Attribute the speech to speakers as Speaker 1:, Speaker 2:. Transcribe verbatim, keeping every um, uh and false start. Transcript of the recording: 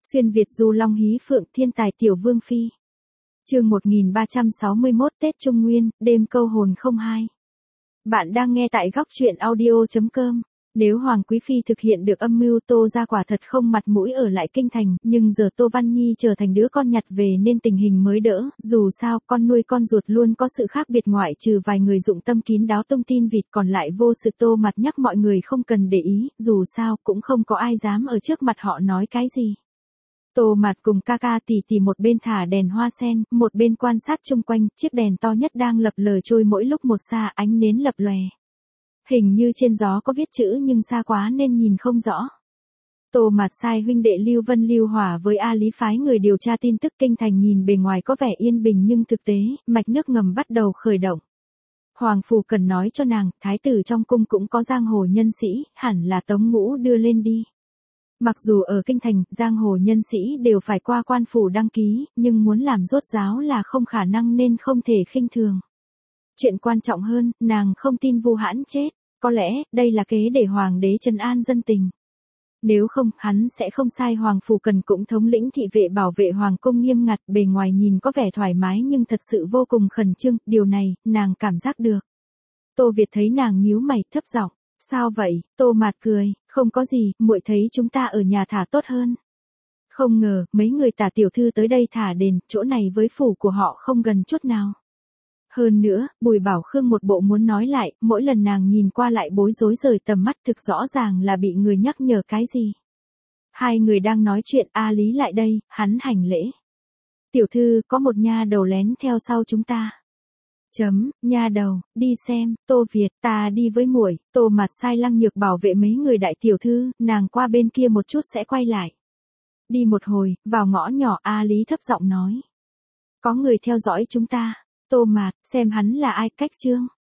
Speaker 1: Xuyên Việt du long hí phượng thiên tài tiểu vương phi. Chương một nghìn ba trăm sáu mươi mốt Tết Trung Nguyên, đêm câu hồn không hai. Bạn đang nghe tại góc truyện audio chấm com. Nếu Hoàng Quý Phi thực hiện được âm mưu Tô ra quả thật không mặt mũi ở lại kinh thành, nhưng giờ Tô Văn Nhi trở thành đứa con nhặt về nên tình hình mới đỡ, dù sao con nuôi con ruột luôn có sự khác biệt ngoại trừ vài người dụng tâm kín đáo tung tin vịt còn lại vô sự. Tô mặt nhắc mọi người không cần để ý, dù sao cũng không có ai dám ở trước mặt họ nói cái gì. Tô Mạt cùng ca ca tỷ tỷ một bên thả đèn hoa sen, một bên quan sát chung quanh, chiếc đèn to nhất đang lập lờ trôi mỗi lúc một xa, ánh nến lập lòe. Hình như trên gió có viết chữ nhưng xa quá nên nhìn không rõ. Tô Mạt sai huynh đệ Lưu Vân Lưu Hỏa với A Lý phái người điều tra tin tức kinh thành, nhìn bề ngoài có vẻ yên bình nhưng thực tế, mạch nước ngầm bắt đầu khởi động. Hoàng phủ cần nói cho nàng, thái tử trong cung cũng có giang hồ nhân sĩ, hẳn là Tống Ngũ đưa lên đi. Mặc dù ở kinh thành, giang hồ nhân sĩ đều phải qua quan phủ đăng ký, nhưng muốn làm rốt ráo là không khả năng nên không thể khinh thường. Chuyện quan trọng hơn, nàng không tin Vu Hãn chết, có lẽ đây là kế để hoàng đế trấn an dân tình. Nếu không, hắn sẽ không sai Hoàng phủ cần cũng thống lĩnh thị vệ bảo vệ hoàng cung nghiêm ngặt, bề ngoài nhìn có vẻ thoải mái nhưng thật sự vô cùng khẩn trương, điều này, nàng cảm giác được. Tô Việt thấy nàng nhíu mày, thấp giọng. Sao vậy? Tô Mạt cười, không có gì, muội thấy chúng ta ở nhà thả tốt hơn. Không ngờ, mấy người Tả tiểu thư tới đây thả đền, chỗ này với phủ của họ không gần chút nào. Hơn nữa, Bùi Bảo Khương một bộ muốn nói lại, mỗi lần nàng nhìn qua lại bối rối rời tầm mắt, thực rõ ràng là bị người nhắc nhở cái gì. Hai người đang nói chuyện, A Lý lại đây, hắn hành lễ. Tiểu thư, có một nha đầu lén theo sau chúng ta. Chấm, nha đầu, đi xem, Tô Việt, ta đi với muội. Tô Mạt sai Lăng Nhược bảo vệ mấy người đại tiểu thư, nàng qua bên kia một chút sẽ quay lại. Đi một hồi, vào ngõ nhỏ, A Lý thấp giọng nói. Có người theo dõi chúng ta. Tô Mạt, xem hắn là ai, cách chương.